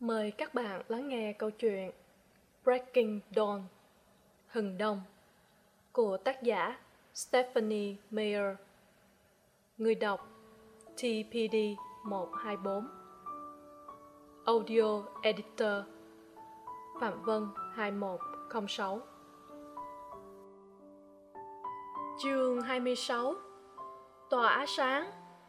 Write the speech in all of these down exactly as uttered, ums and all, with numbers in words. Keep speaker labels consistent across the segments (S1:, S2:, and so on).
S1: Mời các bạn lắng nghe câu chuyện Breaking Dawn, Hừng Đông của tác giả Stephanie Meyer. Người đọc T P D một hai bốn. Audio Editor Phạm Vân hai một không sáu. Chương hai mươi sáu. Tỏa sáng.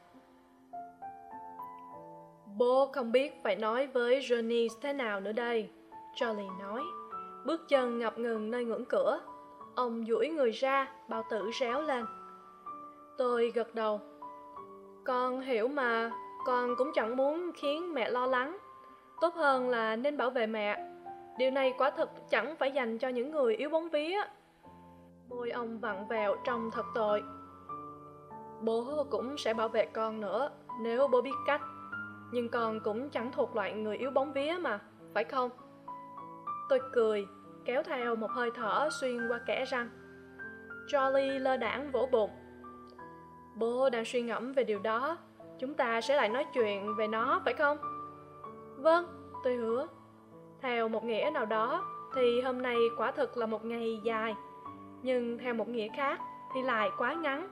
S1: Bố không biết phải nói với Johnny thế nào nữa đây, Charlie nói. Bước chân ngập ngừng nơi ngưỡng cửa. Ông duỗi người ra, bao tử réo lên. Tôi gật đầu. Con hiểu mà, con cũng chẳng muốn khiến mẹ lo lắng. Tốt hơn là nên bảo vệ mẹ. Điều này quả thực chẳng phải dành cho những người yếu bóng vía. Môi ông vặn vẹo trông thật tội. Bố cũng sẽ bảo vệ con nữa, nếu bố biết cách. Nhưng con cũng chẳng thuộc loại người yếu bóng vía mà, phải không? Tôi cười, kéo theo một hơi thở xuyên qua kẽ răng. Charlie lơ đãng vỗ bụng. Bố đang suy ngẫm về điều đó. Chúng ta sẽ lại nói chuyện về nó, phải không? Vâng, tôi hứa. Theo một nghĩa nào đó thì hôm nay quả thực là một ngày dài. Nhưng theo một nghĩa khác thì lại quá ngắn.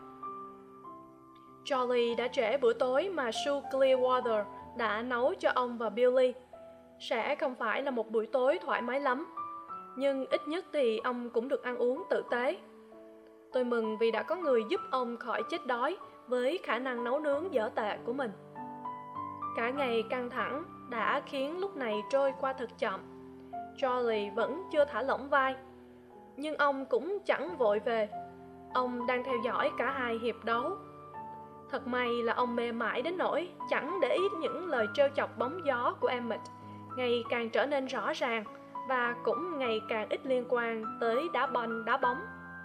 S1: Charlie đã trễ bữa tối mà Sue Clearwater đã nấu cho ông và Billy. Sẽ không phải là một buổi tối thoải mái lắm, nhưng ít nhất thì ông cũng được ăn uống tử tế. Tôi mừng vì đã có người giúp ông khỏi chết đói với khả năng nấu nướng dở tệ của mình. Cả ngày căng thẳng đã khiến lúc này trôi qua thật chậm. Charlie vẫn chưa thả lỏng vai, nhưng ông cũng chẳng vội về. Ông đang theo dõi cả hai hiệp đấu. Thật may là ông mê mải đến nỗi chẳng để ý những lời trêu chọc bóng gió của Emmett ngày càng trở nên rõ ràng và cũng ngày càng ít liên quan tới đá banh đá bóng.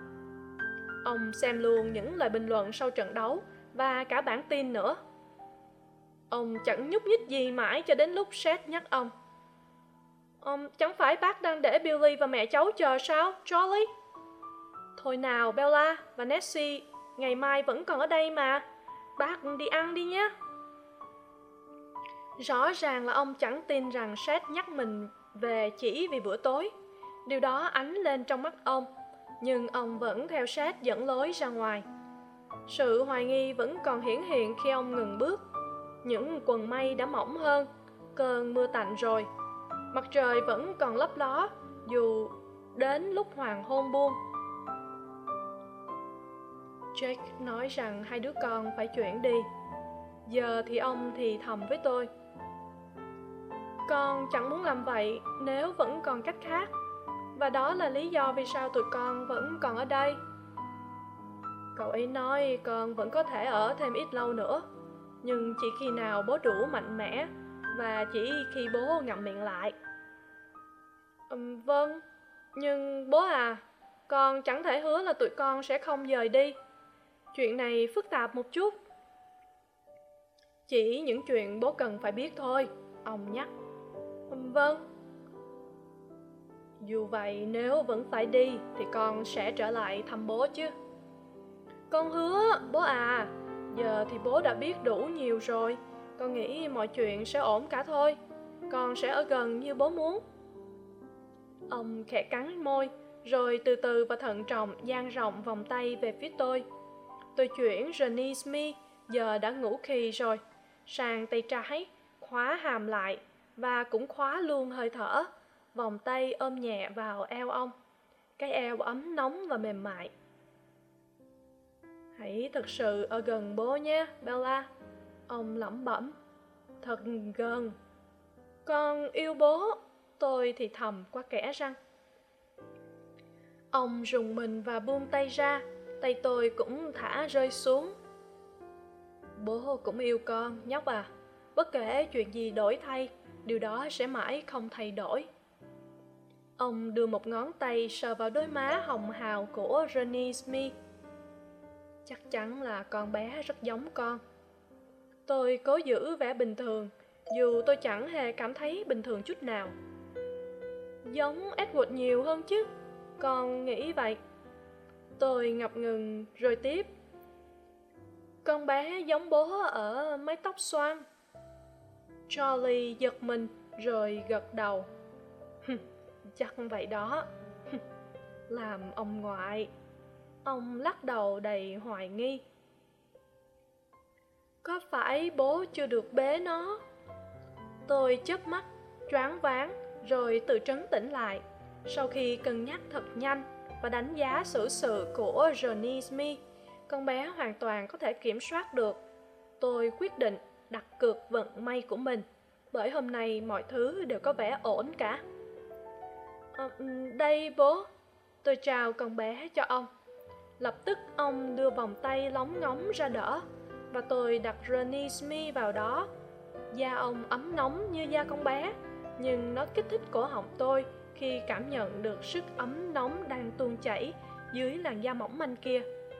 S1: Ông xem luôn những lời bình luận sau trận đấu và cả bản tin nữa. Ông chẳng nhúc nhích gì mãi cho đến lúc Seth nhắc ông. Ông chẳng phải bác đang để Billy và mẹ cháu chờ sao, Charlie? Thôi nào, Bella và Nessie, ngày mai vẫn còn ở đây mà. Bác đi ăn đi nhé. Rõ ràng là ông chẳng tin rằng Seth nhắc mình về chỉ vì bữa tối. Điều đó ánh lên trong mắt ông, nhưng ông vẫn theo Seth dẫn lối ra ngoài. Sự hoài nghi vẫn còn hiển hiện khi ông ngừng bước. Những quầng mây đã mỏng hơn, cơn mưa tạnh rồi. Mặt trời vẫn còn lấp ló dù đến lúc hoàng hôn buông. Jake nói rằng hai đứa con phải chuyển đi. Giờ thì ông thì thầm với tôi. Con chẳng muốn làm vậy nếu vẫn còn cách khác. Và đó là lý do vì sao tụi con vẫn còn ở đây. Cậu ấy nói con vẫn có thể ở thêm ít lâu nữa, nhưng chỉ khi nào bố đủ mạnh mẽ và chỉ khi bố ngậm miệng lại. Ừm, vâng, nhưng bố à, con chẳng thể hứa là tụi con sẽ không dời đi. Chuyện này phức tạp một chút. Chỉ những chuyện bố cần phải biết thôi, ông nhắc. Vâng. Dù vậy nếu vẫn phải đi thì con sẽ trở lại thăm bố chứ. Con hứa, bố à. Giờ thì bố đã biết đủ nhiều rồi. Con nghĩ mọi chuyện sẽ ổn cả thôi. Con sẽ ở gần như bố muốn. Ông khẽ cắn môi, rồi từ từ và thận trọng dang rộng vòng tay về phía tôi. Tôi chuyển Johnny Smith, giờ đã ngủ khì rồi, sang tay trái, khóa hàm lại và cũng khóa luôn hơi thở. Vòng tay ôm nhẹ vào eo ông, cái eo ấm nóng và mềm mại. Hãy thực sự ở gần bố nhé, Bella, ông lẩm bẩm. Thật gần. Con yêu bố, tôi thì thầm qua kẽ răng. Ông rùng mình và buông tay ra, tay tôi cũng thả rơi xuống. Bố cũng yêu con, nhóc à. Bất kể chuyện gì đổi thay, điều đó sẽ mãi không thay đổi. Ông đưa một ngón tay sờ vào đôi má hồng hào của Johnny Smith. Chắc chắn là con bé rất giống con. Tôi cố giữ vẻ bình thường, dù tôi chẳng hề cảm thấy bình thường chút nào. Giống Edward nhiều hơn chứ, con nghĩ vậy. Tôi ngập ngừng rồi tiếp. Con bé giống bố ở mái tóc xoăn. Charlie giật mình, rồi gật đầu. Chắc vậy đó. Làm ông ngoại. Ông lắc đầu đầy hoài nghi. Có phải bố chưa được bế nó? Tôi chớp mắt, choáng váng, rồi tự trấn tĩnh lại. Sau khi cân nhắc thật nhanh và đánh giá xử sự của Johnny Smith, con bé hoàn toàn có thể kiểm soát được. Tôi quyết định đặt cược vận may của mình, bởi hôm nay mọi thứ đều có vẻ ổn cả. À, đây bố. Tôi chào con bé cho ông. Lập tức ông đưa vòng tay lóng ngóng ra đỡ, và tôi đặt Johnny Smith vào đó. Da ông ấm nóng như da con bé, nhưng nó kích thích cổ họng tôi khi cảm nhận được sức ấm nóng đang tuôn chảy dưới làn da mỏng manh kia.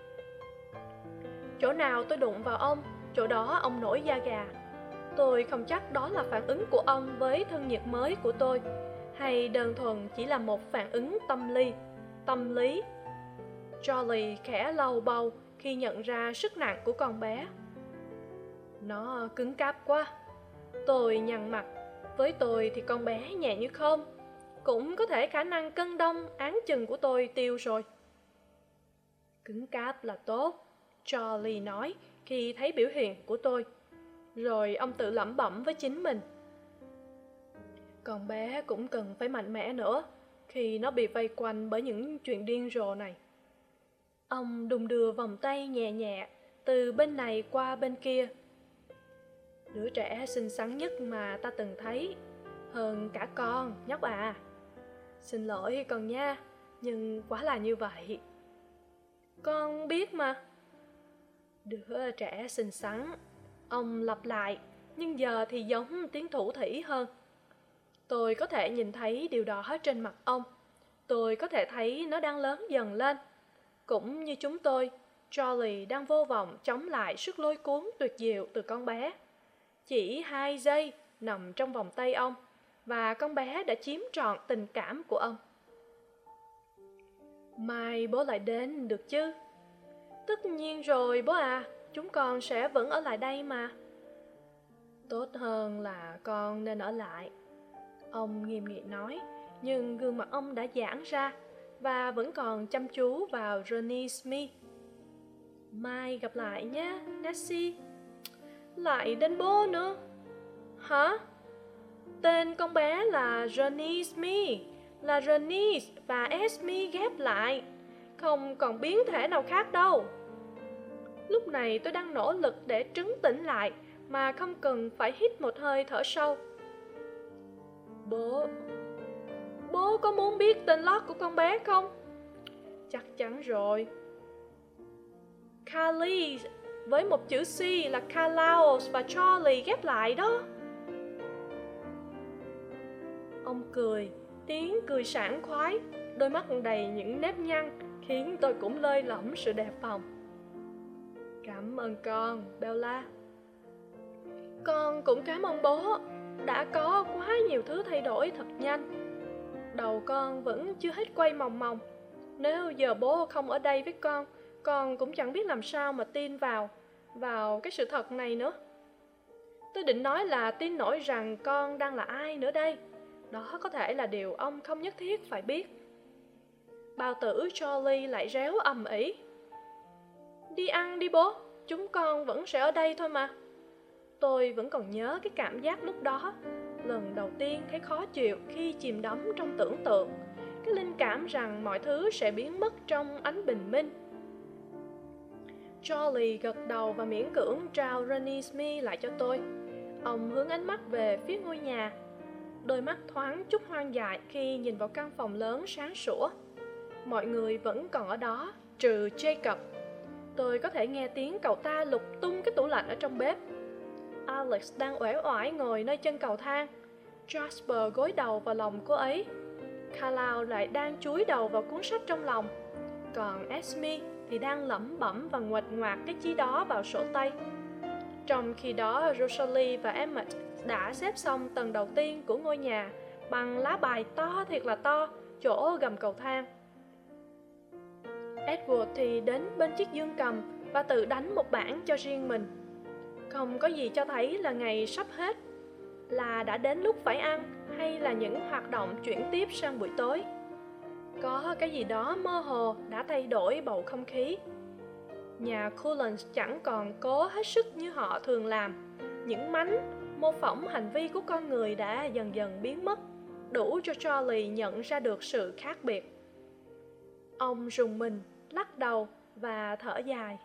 S1: Chỗ nào tôi đụng vào ông, chỗ đó ông nổi da gà. Tôi không chắc đó là phản ứng của ông với thân nhiệt mới của tôi, hay đơn thuần chỉ là một phản ứng tâm lý. Tâm lý. Charlie khẽ lau bầu khi nhận ra sức nặng của con bé. Nó cứng cáp quá. Tôi nhăn mặt. Với tôi thì con bé nhẹ như không. Cũng có thể khả năng cân đông áng chừng của tôi tiêu rồi. Cứng cáp là tốt, Charlie nói khi thấy biểu hiện của tôi. Rồi ông tự lẩm bẩm với chính mình. Con bé cũng cần phải mạnh mẽ nữa khi nó bị vây quanh bởi những chuyện điên rồ này. Ông đung đưa vòng tay nhẹ nhẹ từ bên này qua bên kia. Đứa trẻ xinh xắn nhất mà ta từng thấy, hơn cả con, nhóc à. Xin lỗi con nha, nhưng quá là như vậy. Con biết mà. Đứa trẻ xinh xắn, ông lặp lại, nhưng giờ thì giống tiếng thủ thỉ hơn. Tôi có thể nhìn thấy điều đó trên mặt ông. Tôi có thể thấy nó đang lớn dần lên. Cũng như chúng tôi, Charlie đang vô vọng chống lại sức lôi cuốn tuyệt diệu từ con bé. Chỉ hai giây nằm trong vòng tay ông, và con bé đã chiếm trọn tình cảm của ông. Mai bố lại đến được chứ? Tất nhiên rồi bố à, chúng con sẽ vẫn ở lại đây mà. Tốt hơn là con nên ở lại, ông nghiêm nghị nói, nhưng gương mặt ông đã giãn ra và vẫn còn chăm chú vào Johnny Smith. Mai gặp lại nhé, Nessie. Lại đến bố nữa. Hả? Tên con bé là Johnny Smith, là Johnny và Esme ghép lại, không còn biến thể nào khác đâu. Lúc này tôi đang nỗ lực để trấn tĩnh lại mà không cần phải hít một hơi thở sâu. Bố, bố có muốn biết tên lót của con bé không? Chắc chắn rồi. Carly với một chữ C là Carlaos và Charlie ghép lại đó. Ông cười, tiếng cười sảng khoái, đôi mắt đầy những nếp nhăn khiến tôi cũng lơi lỏng sự đề phòng. Cảm ơn con, Bella. Con cũng cảm ơn bố. Đã có quá nhiều thứ thay đổi thật nhanh. Đầu con vẫn chưa hết quay mòng mòng. Nếu giờ bố không ở đây với con, con cũng chẳng biết làm sao mà tin vào Vào cái sự thật này nữa. Tôi định nói là tin nổi rằng con đang là ai nữa đây. Đó có thể là điều ông không nhất thiết phải biết. Bao tử Charlie lại réo ầm ĩ. Đi ăn đi bố, chúng con vẫn sẽ ở đây thôi mà. Tôi vẫn còn nhớ cái cảm giác lúc đó, lần đầu tiên thấy khó chịu khi chìm đắm trong tưởng tượng, cái linh cảm rằng mọi thứ sẽ biến mất trong ánh bình minh. Charlie gật đầu và miễn cưỡng trao Johnny Smith lại cho tôi. Ông hướng ánh mắt về phía ngôi nhà, đôi mắt thoáng chút hoang dại khi nhìn vào căn phòng lớn sáng sủa. Mọi người vẫn còn ở đó, trừ Jacob. Tôi có thể nghe tiếng cậu ta lục tung cái tủ lạnh ở trong bếp. Alex đang uể oải ngồi nơi chân cầu thang. Jasper gối đầu vào lòng cô ấy. Carlisle lại đang chúi đầu vào cuốn sách trong lòng. Còn Esme thì đang lẩm bẩm và nguệch ngoạc cái chi đó vào sổ tay. Trong khi đó, Rosalie và Emmett đã xếp xong tầng đầu tiên của ngôi nhà bằng lá bài to thiệt là to, chỗ gầm cầu thang. Edward thì đến bên chiếc dương cầm và tự đánh một bản cho riêng mình. Không có gì cho thấy là ngày sắp hết. Là đã đến lúc phải ăn hay là những hoạt động chuyển tiếp sang buổi tối? Có cái gì đó mơ hồ đã thay đổi bầu không khí. Nhà Cullens chẳng còn cố hết sức như họ thường làm. Những mánh mô phỏng hành vi của con người đã dần dần biến mất, đủ cho Charlie nhận ra được sự khác biệt. Ông rùng mình, lắc đầu và thở dài.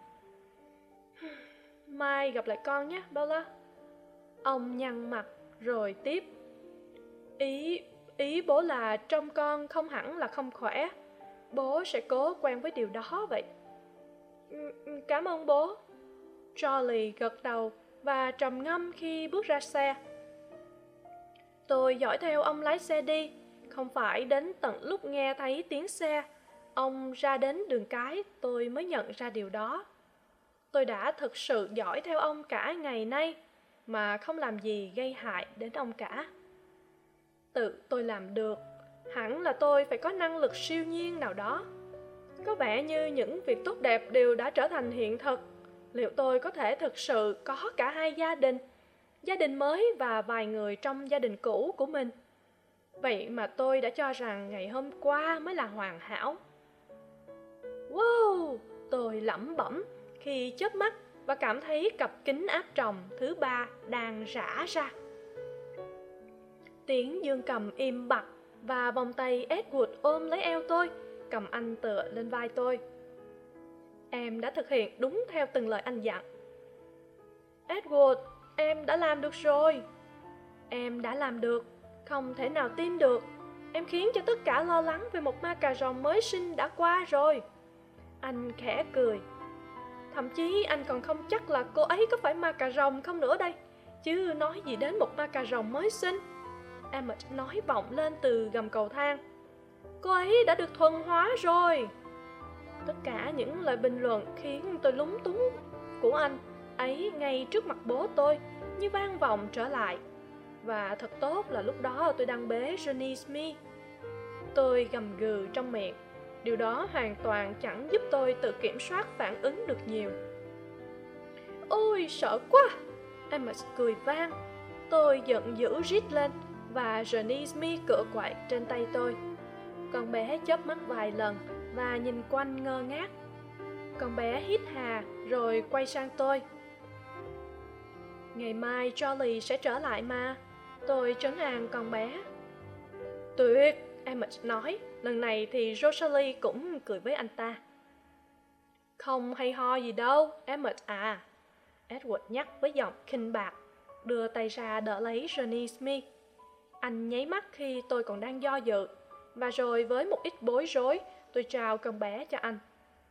S1: Mai gặp lại con nhé, Bella. Ông nhăn mặt rồi tiếp. Ý, ý bố là trông con không hẳn là không khỏe. Bố sẽ cố quen với điều đó vậy. Cảm ơn bố. Charlie gật đầu và trầm ngâm khi bước ra xe. Tôi dõi theo ông lái xe đi. Không phải đến tận lúc nghe thấy tiếng xe ông ra đến đường cái tôi mới nhận ra điều đó. Tôi đã thực sự dõi theo ông cả ngày nay mà không làm gì gây hại đến ông cả. Tự tôi làm được, hẳn là tôi phải có năng lực siêu nhiên nào đó. Có vẻ như những việc tốt đẹp đều đã trở thành hiện thực. Liệu tôi có thể thực sự có cả hai gia đình, gia đình mới và vài người trong gia đình cũ của mình? Vậy mà tôi đã cho rằng ngày hôm qua mới là hoàn hảo. Wow! Tôi lẩm bẩm khi chớp mắt và cảm thấy cặp kính áp tròng thứ ba đang rã ra. Tiếng dương cầm im bặt và vòng tay Edward ôm lấy eo tôi, cầm anh tựa lên vai tôi. Em đã thực hiện đúng theo từng lời anh dặn. Edward, em đã làm được rồi. Em đã làm được, không thể nào tin được. Em khiến cho tất cả lo lắng về một ma cà rồng mới sinh đã qua rồi. Anh khẽ cười. Thậm chí anh còn không chắc là cô ấy có phải ma cà rồng không nữa đây, chứ nói gì đến một ma cà rồng mới sinh. Emmett nói vọng lên từ gầm cầu thang. Cô ấy đã được thuần hóa rồi. Tất cả những lời bình luận khiến tôi lúng túng của anh ấy ngay trước mặt bố tôi như vang vọng trở lại. Và thật tốt là lúc đó tôi đang bế Johnny Smith. Tôi gầm gừ trong miệng. Điều đó hoàn toàn chẳng giúp tôi tự kiểm soát phản ứng được nhiều. Ôi sợ quá! Emmett cười vang. Tôi giận dữ rít lên và Johnny Smith cựa quậy trên tay tôi. Con bé chớp mắt vài lần và nhìn quanh ngơ ngác. Con bé hít hà rồi quay sang tôi. Ngày mai Charlie sẽ trở lại mà. Tôi trấn an con bé. Tuyệt! Emmett nói. Lần này thì Rosalie cũng cười với anh ta. Không hay ho gì đâu, Emmett à. Edward nhắc với giọng khinh bạc, đưa tay ra đỡ lấy Johnny Smith. Anh nháy mắt khi tôi còn đang do dự, và rồi với một ít bối rối, tôi trao con bé cho anh.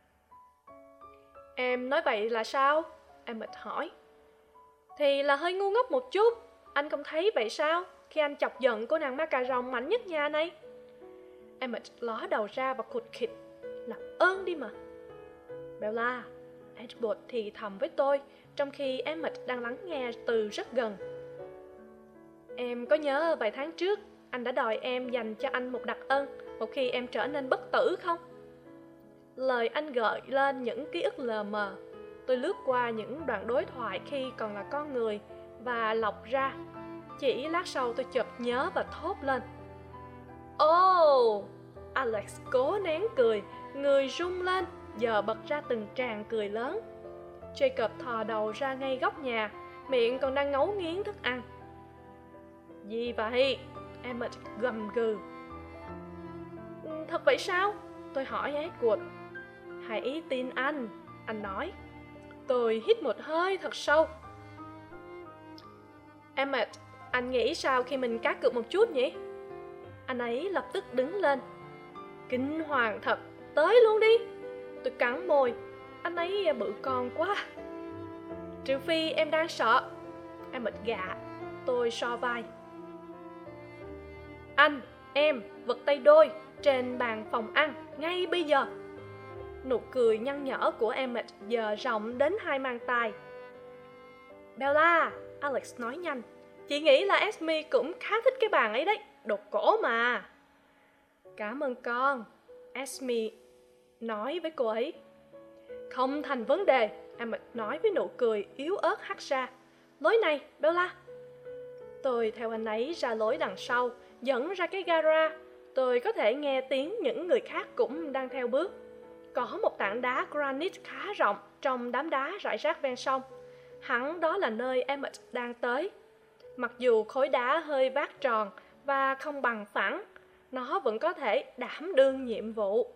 S1: Em nói vậy là sao? Emmett hỏi. Thì là hơi ngu ngốc một chút. Anh không thấy vậy sao, khi anh chọc giận cô nàng ma cà rồng mạnh nhất nhà này? Emmett ló đầu ra và khụt khịt. Làm ơn đi mà. Bella, Edward thì thầm với tôi, trong khi Emmett đang lắng nghe từ rất gần. Em có nhớ vài tháng trước, anh đã đòi em dành cho anh một đặc ân một khi em trở nên bất tử không? Lời anh gợi lên những ký ức lờ mờ. Tôi lướt qua những đoạn đối thoại khi còn là con người và lọc ra. Chỉ lát sau tôi chợt nhớ và thốt lên. Oh! Alex cố nén cười, người rung lên, giờ bật ra từng tràng cười lớn. Jacob thò đầu ra ngay góc nhà, miệng còn đang ngấu nghiến thức ăn. Gì vậy? Emmett gầm gừ. Thật vậy sao? Tôi hỏi Edward. Hãy tin anh, anh nói. Tôi hít một hơi thật sâu. Emmett, anh nghĩ sao khi mình cá cược một chút nhỉ? Anh ấy lập tức đứng lên. Kinh hoàng thật, tới luôn đi. Tôi cắn môi. Anh ấy bự con quá. Trừ phi em đang sợ. Emmett gạ. Tôi so vai. Anh, em, vật tay đôi trên bàn phòng ăn ngay bây giờ. Nụ cười nhăn nhở của Emmett giờ rộng đến hai mang tai. Bella, Alex nói nhanh. Chị nghĩ là Esme cũng khá thích cái bàn ấy đấy. Đồ cổ mà. Cảm ơn con, Esme nói với cô ấy. Không thành vấn đề, Emmett nói với nụ cười yếu ớt hắt ra. Lối này, Bella. Tôi theo anh ấy ra lối đằng sau, dẫn ra cái gara. Tôi có thể nghe tiếng những người khác cũng đang theo bước. Có một tảng đá granite khá rộng trong đám đá rải rác ven sông. Hẳn đó là nơi Emmett đang tới. Mặc dù khối đá hơi vát tròn và không bằng phẳng, nó vẫn có thể đảm đương nhiệm vụ.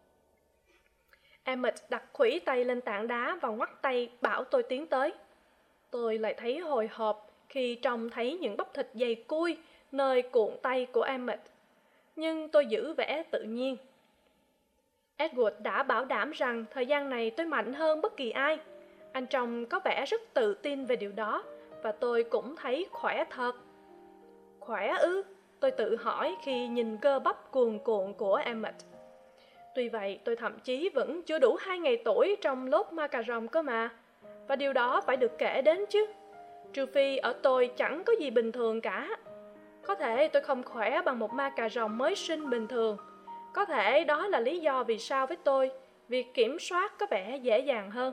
S1: Emmett đặt khuỷu tay lên tảng đá và ngoắc tay bảo tôi tiến tới. Tôi lại thấy hồi hộp khi trông thấy những bắp thịt dày cui nơi cuộn tay của Emmett. Nhưng tôi giữ vẻ tự nhiên. Edward đã bảo đảm rằng thời gian này tôi mạnh hơn bất kỳ ai. Anh trông có vẻ rất tự tin về điều đó, và tôi cũng thấy khỏe thật. Khỏe ư? Tôi tự hỏi khi nhìn cơ bắp cuồn cuộn của Emmett. Tuy vậy, tôi thậm chí vẫn chưa đủ hai ngày tuổi trong lốt ma cà rồng cơ mà. Và điều đó phải được kể đến chứ. Trừ phi ở tôi chẳng có gì bình thường cả. Có thể tôi không khỏe bằng một ma cà rồng mới sinh bình thường. Có thể đó là lý do vì sao với tôi, việc kiểm soát có vẻ dễ dàng hơn.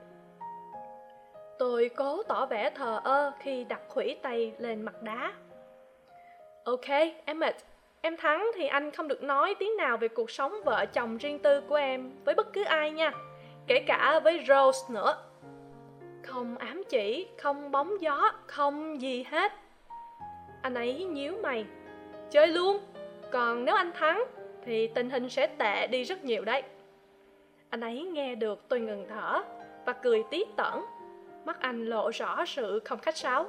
S1: Tôi cố tỏ vẻ thờ ơ khi đặt khuỷu tay lên mặt đá. Ok, Emmett, em thắng thì anh không được nói tiếng nào về cuộc sống vợ chồng riêng tư của em với bất cứ ai nha, kể cả với Rose nữa. Không ám chỉ, không bóng gió, không gì hết. Anh ấy nhíu mày. Chơi luôn, còn nếu anh thắng thì tình hình sẽ tệ đi rất nhiều đấy. Anh ấy nghe được tôi ngừng thở và cười tí tởn. Mắt anh lộ rõ sự không khách sáo.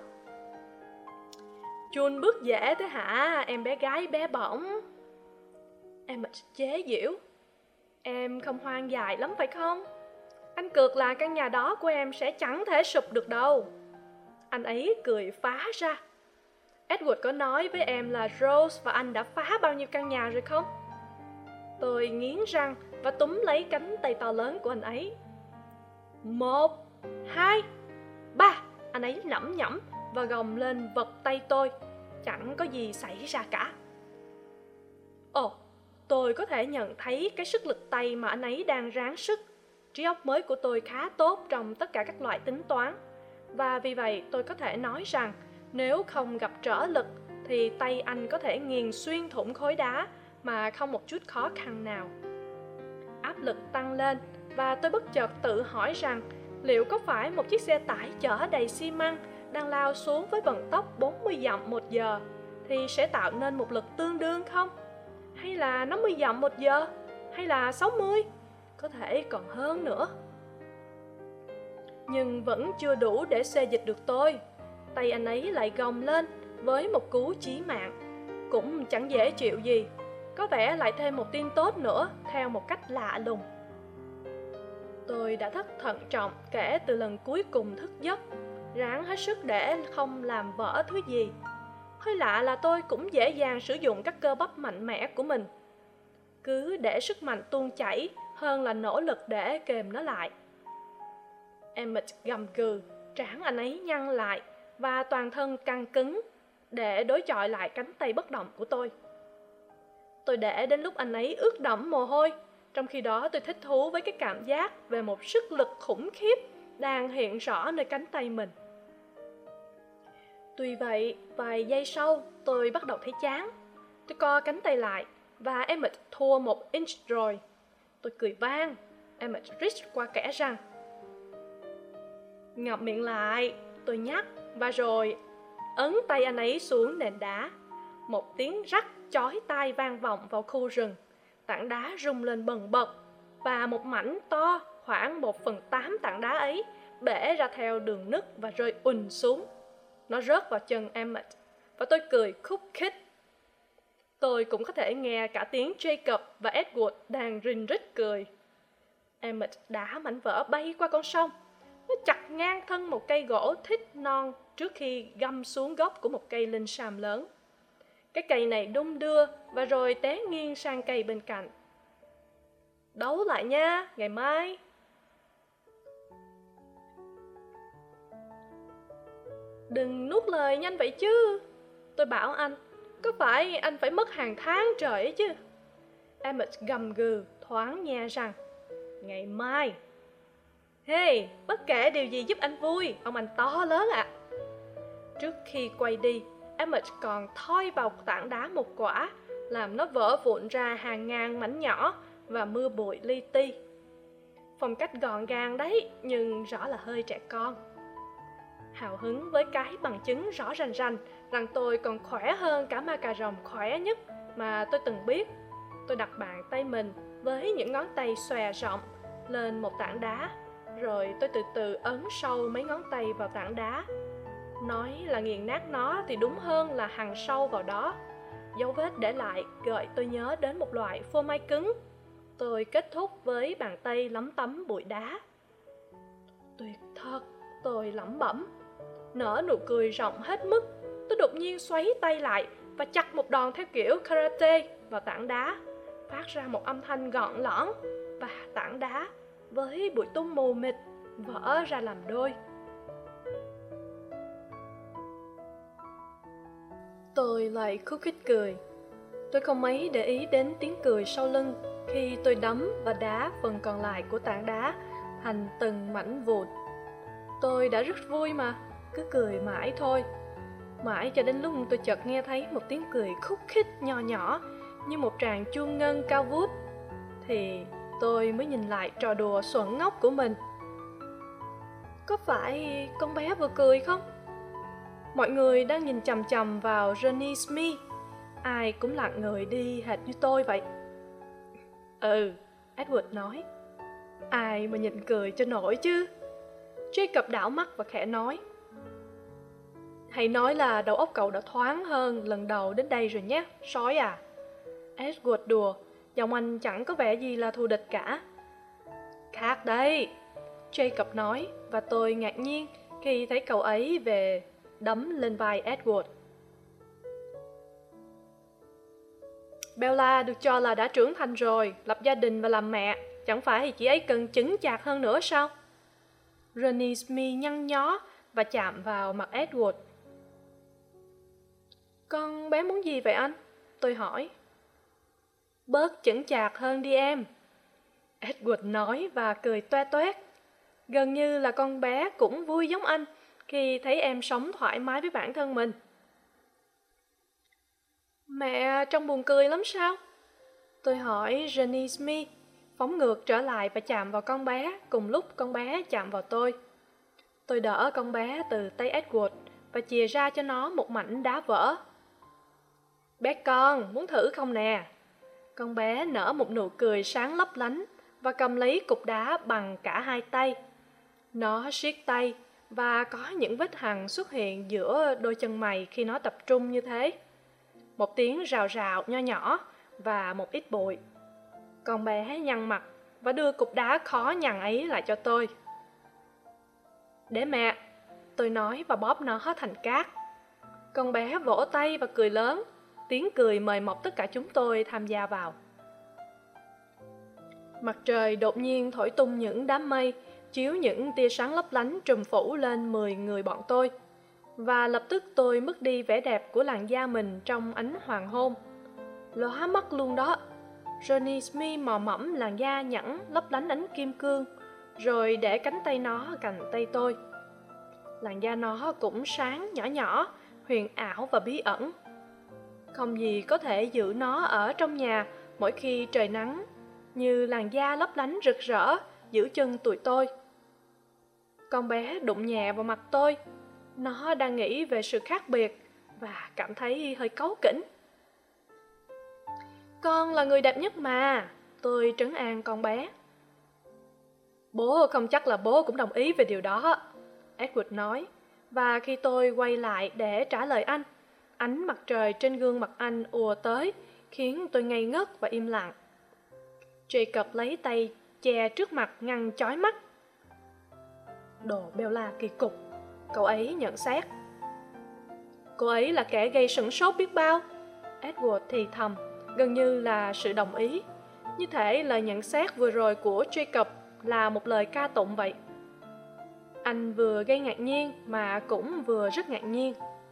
S1: Chun bước dễ thế hả, em bé gái bé bỏng? Em chế giễu. Em không hoang dại lắm phải không? Anh cược là căn nhà đó của em sẽ chẳng thể sụp được đâu. Anh ấy cười phá ra. Edward có nói với em là Rose và anh đã phá bao nhiêu căn nhà rồi không? Tôi nghiến răng và túm lấy cánh tay to lớn của anh ấy. Một, hai, ba. Anh ấy lẩm nhẩm và gồng lên vật tay tôi. Chẳng có gì xảy ra cả. Ồ, tôi có thể nhận thấy cái sức lực tay mà anh ấy đang ráng sức. Trí óc mới của tôi khá tốt trong tất cả các loại tính toán. Và vì vậy tôi có thể nói rằng nếu không gặp trở lực thì tay anh có thể nghiền xuyên thủng khối đá mà không một chút khó khăn nào. Áp lực tăng lên và tôi bất chợt tự hỏi rằng liệu có phải một chiếc xe tải chở đầy xi măng đang lao xuống với vận tốc bốn mươi dặm một giờ thì sẽ tạo nên một lực tương đương không? Hay là năm mươi dặm một giờ? Hay là sáu mươi? Có thể còn hơn nữa. Nhưng vẫn chưa đủ để xê dịch được tôi. Tay anh ấy lại gồng lên với một cú chí mạng. Cũng chẳng dễ chịu gì. Có vẻ lại thêm một tin tốt nữa theo một cách lạ lùng. Tôi đã thất thận trọng kể từ lần cuối cùng thức giấc, ráng hết sức để không làm vỡ thứ gì. Hơi lạ là tôi cũng dễ dàng sử dụng các cơ bắp mạnh mẽ của mình. Cứ để sức mạnh tuôn chảy hơn là nỗ lực để kềm nó lại. Emmett gầm gừ, trán anh ấy nhăn lại và toàn thân căng cứng để đối chọi lại cánh tay bất động của tôi. Tôi để đến lúc anh ấy ướt đẫm mồ hôi. Trong khi đó tôi thích thú với cái cảm giác về một sức lực khủng khiếp đang hiện rõ nơi cánh tay mình. Tuy vậy, vài giây sau tôi bắt đầu thấy chán. Tôi co cánh tay lại và Emmett thua một inch rồi. Tôi cười vang. Emmett rít qua kẽ răng. Ngậm miệng lại, tôi nhắc, và rồi ấn tay anh ấy xuống nền đá. Một tiếng rắc chói tai vang vọng vào khu rừng. Tảng đá rung lên bần bật và một mảnh to khoảng một phần tám tảng đá ấy bể ra theo đường nứt và rơi ùn xuống. Nó rớt vào chân Emmett và tôi cười khúc khích. Tôi cũng có thể nghe cả tiếng Jacob và Edward đang rinh rít cười. Emmett đá mảnh vỡ bay qua con sông. Nó chặt ngang thân một cây gỗ thích non trước khi găm xuống gốc của một cây linh sam lớn. Cái cây này đung đưa và rồi té nghiêng sang cây bên cạnh. Đấu lại nha, ngày mai. Đừng nuốt lời nhanh vậy chứ, tôi bảo anh. Có phải anh phải mất hàng tháng trời ấy chứ? Emmett gầm gừ, thoáng nhe răng. Ngày mai. Hey, bất kể điều gì giúp anh vui, ông anh to lớn ạ. À. Trước khi quay đi, Emmett còn thoi vào tảng đá một quả, làm nó vỡ vụn ra hàng ngàn mảnh nhỏ và mưa bụi li ti. Phong cách gọn gàng đấy, nhưng rõ là hơi trẻ con. Hào hứng với cái bằng chứng rõ rành rành rằng tôi còn khỏe hơn cả ma cà rồng khỏe nhất mà tôi từng biết, tôi đặt bàn tay mình với những ngón tay xòe rộng lên một tảng đá, rồi tôi từ từ ấn sâu mấy ngón tay vào tảng đá. Nói là nghiền nát nó thì đúng hơn là hằn sâu vào đó. Dấu vết để lại gợi tôi nhớ đến một loại phô mai cứng. Tôi kết thúc với bàn tay lấm tấm bụi đá. Tuyệt thật, tôi lẩm bẩm. Nở nụ cười rộng hết mức, tôi đột nhiên xoáy tay lại và chặt một đòn theo kiểu karate vào tảng đá, phát ra một âm thanh gọn lõn, và tảng đá với bụi tung mù mịt vỡ ra làm đôi. Tôi lại khúc khích cười. Tôi không mấy để ý đến tiếng cười sau lưng khi tôi đấm và đá phần còn lại của tảng đá thành từng mảnh vụn. Tôi đã rất vui mà, cứ cười mãi thôi. Mãi cho đến lúc tôi chợt nghe thấy một tiếng cười khúc khích nho nhỏ như một tràng chuông ngân cao vút, thì tôi mới nhìn lại trò đùa xuẩn ngốc của mình. Có phải con bé vừa cười không? Mọi người đang nhìn chằm chằm vào Johnny Smith. Ai cũng lặng người đi hệt như tôi vậy. Ừ, Edward nói. Ai mà nhìn cười cho nổi chứ. Jacob đảo mắt và khẽ nói. Hãy nói là đầu óc cậu đã thoáng hơn lần đầu đến đây rồi nhé, sói à. Edward đùa, giọng anh chẳng có vẻ gì là thù địch cả. Khác đấy, Jacob nói, và tôi ngạc nhiên khi thấy cậu ấy về đấm lên vai Edward. Bella được cho là đã trưởng thành rồi, lập gia đình và làm mẹ, chẳng phải thì chị ấy cần chững chạc hơn nữa sao? Ronnie Smith nhăn nhó và chạm vào mặt Edward. Con bé muốn gì vậy anh? Tôi hỏi. Bớt chững chạc hơn đi em, Edward nói và cười toe toét. Gần như là con bé cũng vui giống anh khi thấy em sống thoải mái với bản thân mình. Mẹ trông buồn cười lắm sao? Tôi hỏi Jenny Smith, phóng ngược trở lại và chạm vào con bé cùng lúc con bé chạm vào tôi. Tôi đỡ con bé từ tay Edward và chìa ra cho nó một mảnh đá vỡ. Bé con, muốn thử không nè? Con bé nở một nụ cười sáng lấp lánh và cầm lấy cục đá bằng cả hai tay. Nó siết tay và có những vết hằn xuất hiện giữa đôi chân mày khi nó tập trung như thế. Một tiếng rào rào nho nhỏ và một ít bụi. Con bé nhăn mặt và đưa cục đá khó nhằn ấy lại cho tôi. Để mẹ, tôi nói và bóp nó thành cát. Con bé vỗ tay và cười lớn. Tiếng cười mời mọc tất cả chúng tôi tham gia vào. Mặt trời đột nhiên thổi tung những đám mây, chiếu những tia sáng lấp lánh trùm phủ lên mười người bọn tôi. Và lập tức tôi mất đi vẻ đẹp của làn da mình trong ánh hoàng hôn. Lóa mắt luôn đó. Johnny Smith mò mẫm làn da nhẵn lấp lánh ánh kim cương, rồi để cánh tay nó cạnh tay tôi. Làn da nó cũng sáng nhỏ nhỏ, huyền ảo và bí ẩn. Không gì có thể giữ nó ở trong nhà mỗi khi trời nắng, như làn da lấp lánh rực rỡ giữ chân tụi tôi. Con bé đụng nhẹ vào mặt tôi. Nó đang nghĩ về sự khác biệt và cảm thấy hơi cáu kỉnh. Con là người đẹp nhất mà, tôi trấn an con bé. Bố không chắc là bố cũng đồng ý về điều đó, Edward nói. Và khi tôi quay lại để trả lời anh, ánh mặt trời trên gương mặt anh ùa tới, khiến tôi ngây ngất và im lặng. Jacob lấy tay che trước mặt ngăn chói mắt. Đồ Bella kỳ cục, cậu ấy nhận xét. Cô ấy là kẻ gây sửng sốt biết bao, Edward thì thầm, gần như là sự đồng ý. Như thể lời nhận xét vừa rồi của Jacob là một lời ca tụng vậy. Anh vừa gây ngạc nhiên mà cũng vừa rất ngạc nhiên.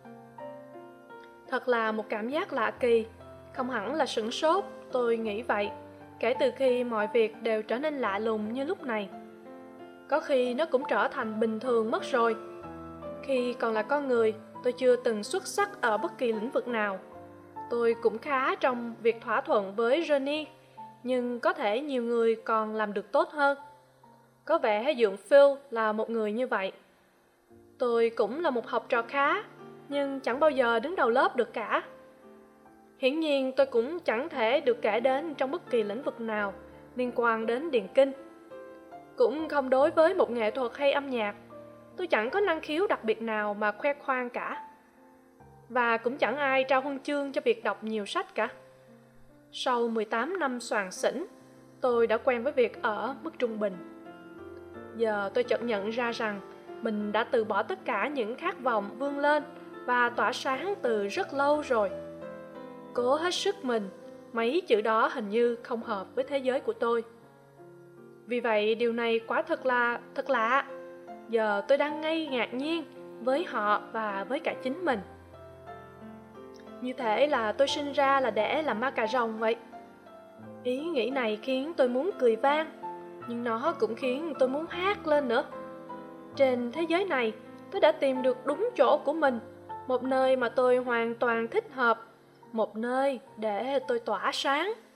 S1: Thật là một cảm giác lạ kỳ, không hẳn là sửng sốt, tôi nghĩ vậy, kể từ khi mọi việc đều trở nên lạ lùng như lúc này. Có khi nó cũng trở thành bình thường mất rồi. Khi còn là con người, Tôi chưa từng xuất sắc ở bất kỳ lĩnh vực nào. Tôi cũng khá trong việc thỏa thuận với Johnny, nhưng có thể nhiều người còn làm được tốt hơn. Có vẻ Dượng Phil là một người như vậy. Tôi cũng là một học trò khá, nhưng chẳng bao giờ đứng đầu lớp được cả. Hiển nhiên tôi cũng chẳng thể được kể đến trong bất kỳ lĩnh vực nào liên quan đến điền kinh. Cũng không đối với một nghệ thuật hay âm nhạc. Tôi chẳng có năng khiếu đặc biệt nào mà khoe khoang cả. Và cũng chẳng ai trao huân chương cho việc đọc nhiều sách cả. Sau mười tám năm soàn xỉn, tôi đã quen với việc ở mức trung bình. Giờ tôi chợt nhận ra rằng mình đã từ bỏ tất cả những khát vọng vươn lên và tỏa sáng từ rất lâu rồi. Cố hết sức mình, mấy chữ đó hình như không hợp với thế giới của tôi. Vì vậy điều này quả thật là thật lạ. Giờ tôi đang ngây ngạc nhiên với họ và với cả chính mình. Như thể là tôi sinh ra là để làm ma cà rồng vậy. Ý nghĩ này khiến tôi muốn cười vang, nhưng nó cũng khiến tôi muốn hát lên nữa. Trên thế giới này, tôi đã tìm được đúng chỗ của mình, một nơi mà tôi hoàn toàn thích hợp, một nơi để tôi tỏa sáng.